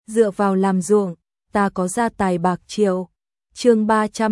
dựa vào làm ruộng, ta có gia tài bạc triệu. Chương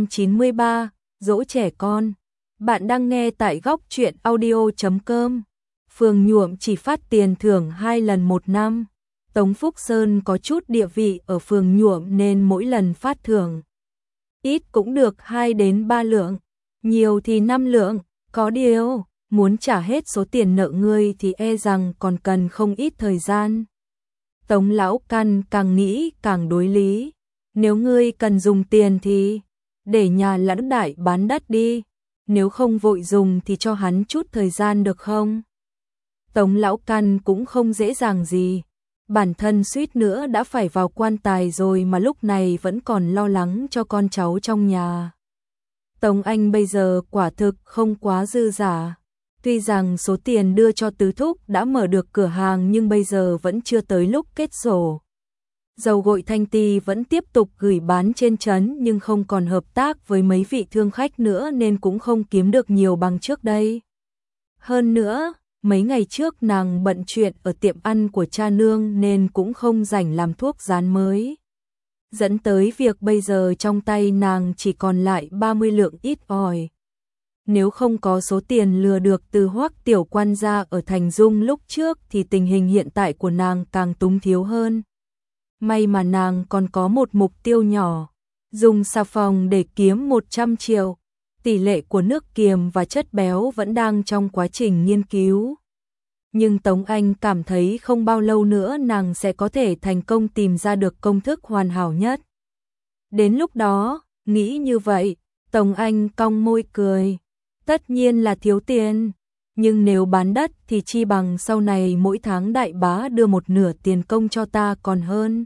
393, dỗ trẻ con. Bạn đang nghe tại góc truyện audio.com. Phường nhuộm chỉ phát tiền thưởng 2 lần một năm. Tống Phúc Sơn có chút địa vị ở phường nhuộm nên mỗi lần phát thưởng ít cũng được 2 đến 3 lượng, nhiều thì 5 lượng, có điều, muốn trả hết số tiền nợ ngươi thì e rằng còn cần không ít thời gian. Tống lão căn càng nghĩ càng đối lý, nếu ngươi cần dùng tiền thì để nhà lãnh đại bán đất đi, nếu không vội dùng thì cho hắn chút thời gian được không? Tống lão căn cũng không dễ dàng gì, bản thân suýt nữa đã phải vào quan tài rồi mà lúc này vẫn còn lo lắng cho con cháu trong nhà. Tống Anh bây giờ quả thực không quá dư giả. Tuy rằng số tiền đưa cho tứ thúc đã mở được cửa hàng nhưng bây giờ vẫn chưa tới lúc kết sổ. Dầu gội Thanh Ti vẫn tiếp tục gửi bán trên trấn nhưng không còn hợp tác với mấy vị thương khách nữa nên cũng không kiếm được nhiều bằng trước đây. Hơn nữa, mấy ngày trước nàng bận chuyện ở tiệm ăn của cha nương nên cũng không rảnh làm thuốc dán mới. Dẫn tới việc bây giờ trong tay nàng chỉ còn lại 30 lượng ít ỏi. Nếu không có số tiền lừa được từ Hoắc tiểu quan gia ở Thành Dung lúc trước thì tình hình hiện tại của nàng càng túng thiếu hơn. May mà nàng còn có một mục tiêu nhỏ, dùng xà phòng để kiếm 100 triệu. Tỷ lệ của nước kiềm và chất béo vẫn đang trong quá trình nghiên cứu. Nhưng Tống Anh cảm thấy không bao lâu nữa nàng sẽ có thể thành công tìm ra được công thức hoàn hảo nhất. Đến lúc đó, nghĩ như vậy, Tống Anh cong môi cười. Tất nhiên là thiếu tiền, nhưng nếu bán đất thì chi bằng sau này mỗi tháng đại bá đưa một nửa tiền công cho ta còn hơn.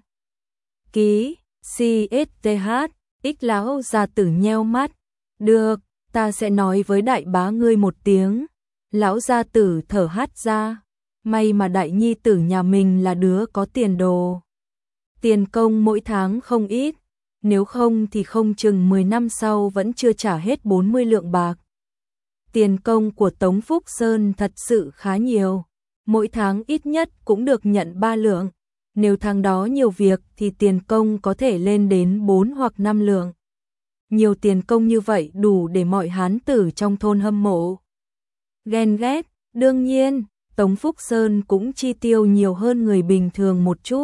Ký, CSTH, X lão gia tử nheo mắt. Được, ta sẽ nói với đại bá ngươi một tiếng. Lão gia tử thở hắt ra. May mà đại nhi tử nhà mình là đứa có tiền đồ. Tiền công mỗi tháng không ít, nếu không thì không chừng 10 năm sau vẫn chưa trả hết 40 lượng bạc. Tiền công của Tống Phúc Sơn thật sự khá nhiều, mỗi tháng ít nhất cũng được nhận 3 lượng. Nếu tháng đó nhiều việc thì tiền công có thể lên đến 4 hoặc 5 lượng. Nhiều tiền công như vậy đủ để mọi hán tử trong thôn hâm mộ. Ghen ghét, đương nhiên, Tống Phúc Sơn cũng chi tiêu nhiều hơn người bình thường một chút.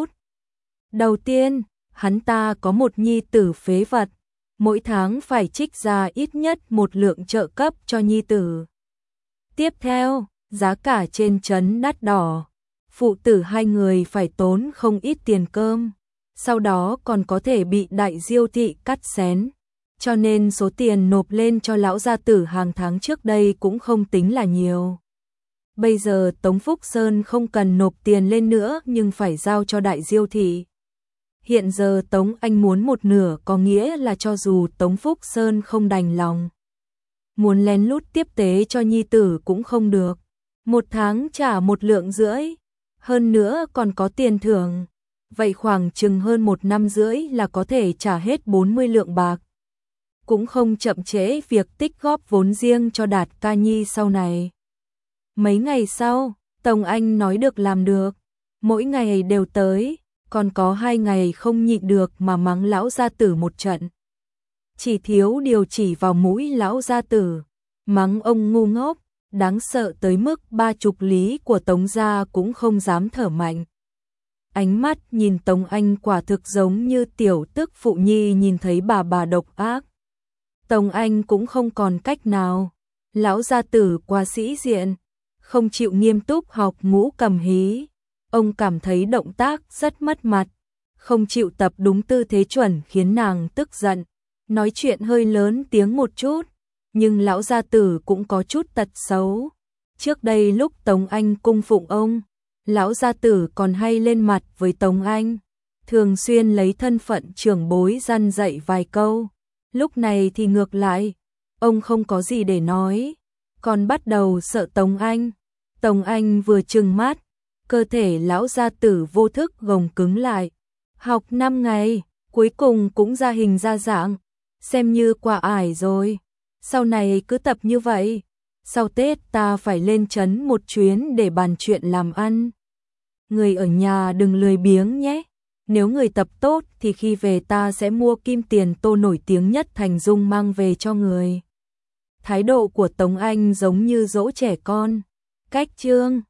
Đầu tiên, hắn ta có một nhi tử phế vật, mỗi tháng phải trích ra ít nhất 1 lượng trợ cấp cho nhi tử. Tiếp theo, giá cả trên trấn đắt đỏ, phụ tử hai người phải tốn không ít tiền cơm, sau đó còn có thể bị đại diêu thị cắt xén, cho nên số tiền nộp lên cho lão gia tử hàng tháng trước đây cũng không tính là nhiều. Bây giờ Tống Phúc Sơn không cần nộp tiền lên nữa nhưng phải giao cho đại diêu thị. Hiện giờ Tống Anh muốn một nửa có nghĩa là cho dù Tống Phúc Sơn không đành lòng, muốn lén lút tiếp tế cho nhi tử cũng không được. Một tháng trả 1 lượng rưỡi, hơn nữa còn có tiền thưởng. Vậy khoảng chừng hơn 1 năm rưỡi là có thể trả hết 40 lượng bạc. Cũng không chậm trễ việc tích góp vốn riêng cho Đạt ca nhi sau này. Mấy ngày sau, Tống Anh nói được làm được, mỗi ngày đều tới. Còn có 2 ngày không nhịn được mà mắng lão gia tử một trận. Chỉ thiếu điều chỉ vào mũi lão gia tử, mắng ông ngu ngốc, đáng sợ tới mức 30 lý của Tống gia cũng không dám thở mạnh. Ánh mắt nhìn Tống Anh quả thực giống như tiểu tức phụ nhi nhìn thấy bà độc ác. Tống Anh cũng không còn cách nào, lão gia tử quá sĩ diện, không chịu nghiêm túc học ngũ cầm hí. Ông cảm thấy động tác rất mất mặt, không chịu tập đúng tư thế chuẩn khiến nàng tức giận, nói chuyện hơi lớn tiếng một chút, nhưng lão gia tử cũng có chút tật xấu. Trước đây lúc Tống Anh cung phụng ông, lão gia tử còn hay lên mặt với Tống Anh, thường xuyên lấy thân phận trưởng bối răn dạy vài câu. Lúc này thì ngược lại, ông không có gì để nói, còn bắt đầu sợ Tống Anh. Tống Anh vừa trừng mắt, cơ thể lão gia tử vô thức gồng cứng lại. Học 5 ngày, cuối cùng cũng ra hình ra dạng, xem như qua ải rồi. Sau này cứ tập như vậy, sau Tết ta phải lên trấn một chuyến để bàn chuyện làm ăn. Người ở nhà đừng lười biếng nhé. Nếu người tập tốt thì khi về ta sẽ mua kim tiền tô nổi tiếng nhất thành Dung mang về cho người. Thái độ của Tống Anh giống như dỗ trẻ con. Cách chương